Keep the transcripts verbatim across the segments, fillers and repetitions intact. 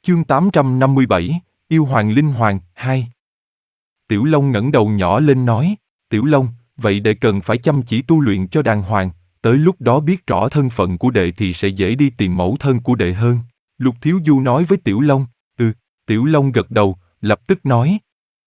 Chương tám trăm năm mươi bảy, Yêu Hoàng Linh Hoàng, hai. Tiểu Long ngẩng đầu nhỏ lên nói, Tiểu Long, vậy đệ cần phải chăm chỉ tu luyện cho đàng hoàng, tới lúc đó biết rõ thân phận của đệ thì sẽ dễ đi tìm mẫu thân của đệ hơn. Lục Thiếu Du nói với Tiểu Long, ừ, Tiểu Long gật đầu, lập tức nói.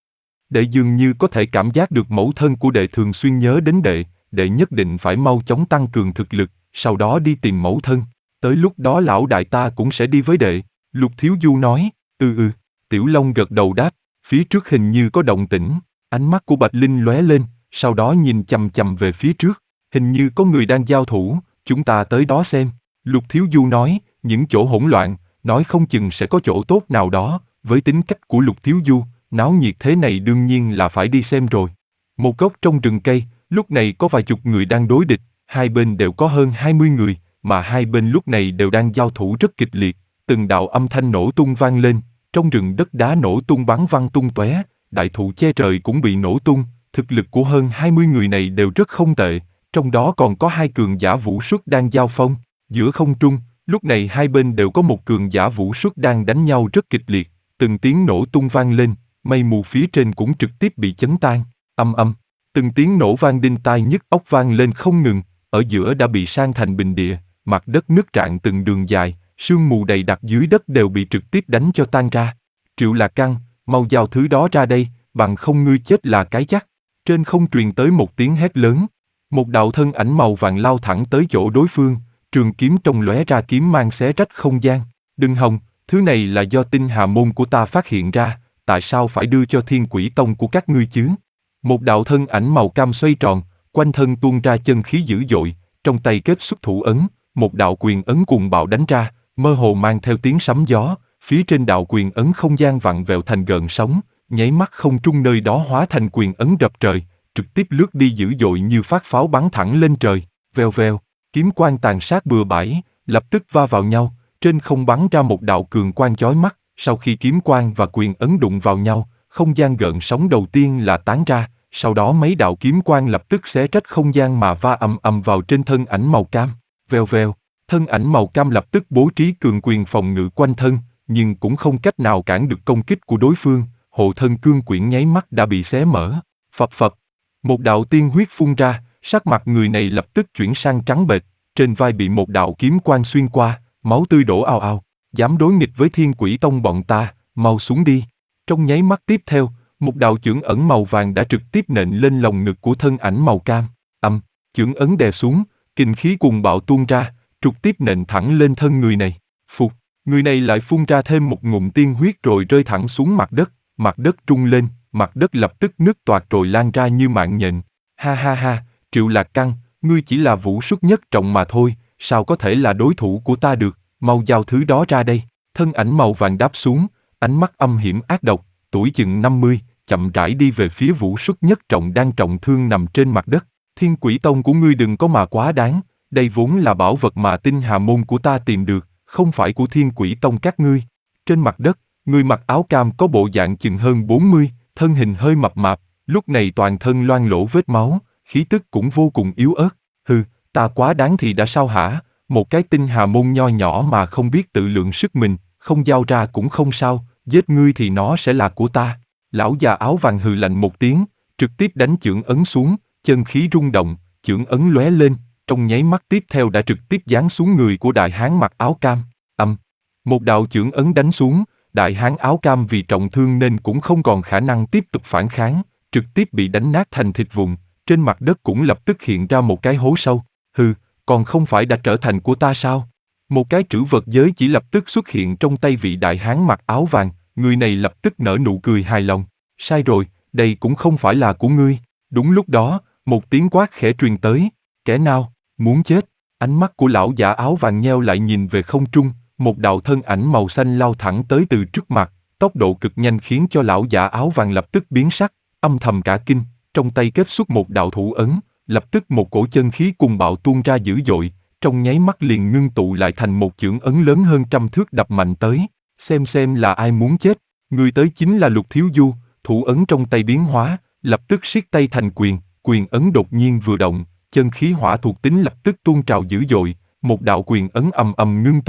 Đệ dường như có thể cảm giác được mẫu thân của đệ thường xuyên nhớ đến đệ, đệ nhất định phải mau chóng tăng cường thực lực, sau đó đi tìm mẫu thân. Tới lúc đó lão đại ta cũng sẽ đi với đệ. Lục Thiếu Du nói, ừ ừ, Tiểu Long gật đầu đáp, phía trước hình như có động tĩnh, ánh mắt của Bạch Linh lóe lên, sau đó nhìn chằm chằm về phía trước, hình như có người đang giao thủ, chúng ta tới đó xem. Lục Thiếu Du nói, những chỗ hỗn loạn, nói không chừng sẽ có chỗ tốt nào đó, với tính cách của Lục Thiếu Du, náo nhiệt thế này đương nhiên là phải đi xem rồi. Một góc trong rừng cây, lúc này có vài chục người đang đối địch, hai bên đều có hơn hai mươi người, mà hai bên lúc này đều đang giao thủ rất kịch liệt. Từng đạo âm thanh nổ tung vang lên, trong rừng đất đá nổ tung bắn văng tung tóe, đại thụ che trời cũng bị nổ tung, thực lực của hơn hai mươi người này đều rất không tệ, trong đó còn có hai cường giả vũ xuất đang giao phong. Giữa không trung, lúc này hai bên đều có một cường giả vũ xuất đang đánh nhau rất kịch liệt, từng tiếng nổ tung vang lên, mây mù phía trên cũng trực tiếp bị chấn tan, âm âm, từng tiếng nổ vang đinh tai nhức óc vang lên không ngừng, ở giữa đã bị san thành bình địa, mặt đất nứt rạn từng đường dài, sương mù đầy đặc dưới đất đều bị trực tiếp đánh cho tan ra. Triệu Lạc Căng, mau giao thứ đó ra đây, bằng không ngươi chết là cái chắc. Trên không truyền tới một tiếng hét lớn. Một đạo thân ảnh màu vàng lao thẳng tới chỗ đối phương, trường kiếm trong lóe ra kiếm mang xé rách không gian. Đừng hòng, thứ này là do tinh hà môn của ta phát hiện ra, tại sao phải đưa cho Thiên Quỷ Tông của các ngươi chứ? Một đạo thân ảnh màu cam xoay tròn, quanh thân tuôn ra chân khí dữ dội, trong tay kết xuất thủ ấn, một đạo quyền ấn cuồng bạo đánh ra, mơ hồ mang theo tiếng sấm gió, phía trên đạo quyền ấn không gian vặn vẹo thành gợn sóng, nháy mắt không trung nơi đó hóa thành quyền ấn rập trời, trực tiếp lướt đi dữ dội như phát pháo bắn thẳng lên trời, vèo vèo, kiếm quang tàn sát bừa bãi, lập tức va vào nhau, trên không bắn ra một đạo cường quang chói mắt, sau khi kiếm quang và quyền ấn đụng vào nhau, không gian gợn sóng đầu tiên là tán ra, sau đó mấy đạo kiếm quang lập tức xé rách không gian mà va ầm ầm vào trên thân ảnh màu cam, vèo vèo. Thân ảnh màu cam lập tức bố trí cường quyền phòng ngự quanh thân, nhưng cũng không cách nào cản được công kích của đối phương, hộ thân cương quyển nháy mắt đã bị xé mở, phập phập. Một đạo tiên huyết phun ra, sắc mặt người này lập tức chuyển sang trắng bệch, trên vai bị một đạo kiếm quang xuyên qua, máu tươi đổ ào ào, dám đối nghịch với Thiên Quỷ Tông bọn ta, mau xuống đi. Trong nháy mắt tiếp theo, một đạo chưởng ẩn màu vàng đã trực tiếp nện lên lồng ngực của thân ảnh màu cam, âm, chưởng ấn đè xuống, kinh khí cuồng bạo tuôn ra, trực tiếp nện thẳng lên thân người này. Phục, người này lại phun ra thêm một ngụm tiên huyết rồi rơi thẳng xuống mặt đất, mặt đất rung lên, mặt đất lập tức nứt toạc rồi lan ra như mạng nhện. Ha ha ha, Triệu Lạc Căng, ngươi chỉ là vũ xuất nhất trọng mà thôi, sao có thể là đối thủ của ta được, mau giao thứ đó ra đây. Thân ảnh màu vàng đáp xuống, ánh mắt âm hiểm ác độc, tuổi chừng năm mươi, chậm rãi đi về phía vũ xuất nhất trọng đang trọng thương nằm trên mặt đất. Thiên Quỷ Tông của ngươi đừng có mà quá đáng. Đây vốn là bảo vật mà tinh hà môn của ta tìm được, không phải của Thiên Quỷ Tông các ngươi. Trên mặt đất, người mặc áo cam có bộ dạng chừng hơn bốn mươi, thân hình hơi mập mạp, lúc này toàn thân loang lổ vết máu, khí tức cũng vô cùng yếu ớt. Hừ, ta quá đáng thì đã sao hả, một cái tinh hà môn nho nhỏ mà không biết tự lượng sức mình, không giao ra cũng không sao, giết ngươi thì nó sẽ là của ta. Lão già áo vàng hừ lạnh một tiếng, trực tiếp đánh chưởng ấn xuống, chân khí rung động, chưởng ấn lóe lên. Trong nháy mắt tiếp theo đã trực tiếp giáng xuống người của đại hán mặc áo cam, âm. Một đạo chưởng ấn đánh xuống, đại hán áo cam vì trọng thương nên cũng không còn khả năng tiếp tục phản kháng, trực tiếp bị đánh nát thành thịt vụn, trên mặt đất cũng lập tức hiện ra một cái hố sâu. Hừ, còn không phải đã trở thành của ta sao? Một cái trữ vật giới chỉ lập tức xuất hiện trong tay vị đại hán mặc áo vàng, người này lập tức nở nụ cười hài lòng. Sai rồi, đây cũng không phải là của ngươi. Đúng lúc đó, một tiếng quát khẽ truyền tới, kẻ nào? Muốn chết, ánh mắt của lão giả áo vàng nheo lại nhìn về không trung, một đạo thân ảnh màu xanh lao thẳng tới từ trước mặt, tốc độ cực nhanh khiến cho lão giả áo vàng lập tức biến sắc, âm thầm cả kinh, trong tay kết xuất một đạo thủ ấn, lập tức một cổ chân khí cuồng bạo tuôn ra dữ dội, trong nháy mắt liền ngưng tụ lại thành một chưởng ấn lớn hơn trăm thước đập mạnh tới, xem xem là ai muốn chết, người tới chính là Lục Thiếu Du, thủ ấn trong tay biến hóa, lập tức siết tay thành quyền, quyền ấn đột nhiên vừa động. Chân khí hỏa thuộc tính lập tức tuôn trào dữ dội, một đạo quyền ấn ầm ầm ngưng tụ,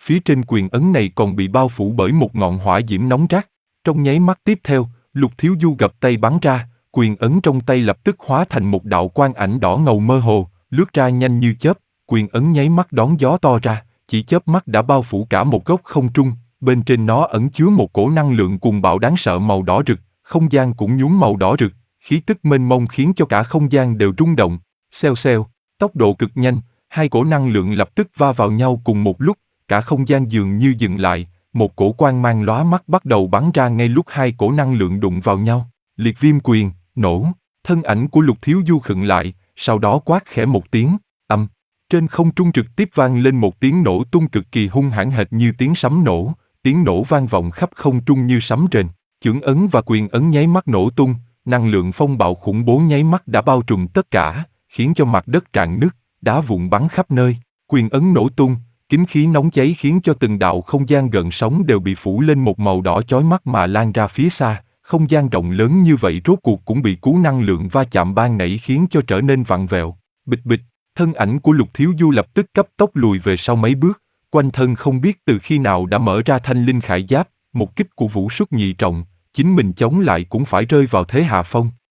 phía trên quyền ấn này còn bị bao phủ bởi một ngọn hỏa diễm nóng rát. Trong nháy mắt tiếp theo, Lục Thiếu Du gập tay bắn ra, quyền ấn trong tay lập tức hóa thành một đạo quang ảnh đỏ ngầu mơ hồ, lướt ra nhanh như chớp, quyền ấn nháy mắt đón gió to ra, chỉ chớp mắt đã bao phủ cả một góc không trung, bên trên nó ẩn chứa một cổ năng lượng cuồng bạo đáng sợ màu đỏ rực, không gian cũng nhuốm màu đỏ rực, khí tức mênh mông khiến cho cả không gian đều rung động. Xèo xèo, tốc độ cực nhanh, hai cổ năng lượng lập tức va vào nhau cùng một lúc, cả không gian dường như dừng lại, một cổ quang mang lóa mắt bắt đầu bắn ra ngay lúc hai cổ năng lượng đụng vào nhau. Liệt viêm quyền, nổ, thân ảnh của Lục Thiếu Du khựng lại, sau đó quát khẽ một tiếng, âm. Trên không trung trực tiếp vang lên một tiếng nổ tung cực kỳ hung hãn hệt như tiếng sấm nổ, tiếng nổ vang vọng khắp không trung như sấm rền. Chưởng ấn và quyền ấn nháy mắt nổ tung, năng lượng phong bạo khủng bố nháy mắt đã bao trùm tất cả, khiến cho mặt đất rạn nứt, đá vụn bắn khắp nơi. Quyền ấn nổ tung, kính khí nóng cháy khiến cho từng đạo không gian gợn sóng đều bị phủ lên một màu đỏ chói mắt mà lan ra phía xa. Không gian rộng lớn như vậy rốt cuộc cũng bị cú năng lượng va chạm ban nãy khiến cho trở nên vặn vẹo. Bịch bịch, thân ảnh của Lục Thiếu Du lập tức cấp tốc lùi về sau mấy bước, quanh thân không biết từ khi nào đã mở ra thanh linh khải giáp, một kích của Vũ Xuất nhị trọng, chính mình chống lại cũng phải rơi vào thế hạ phong.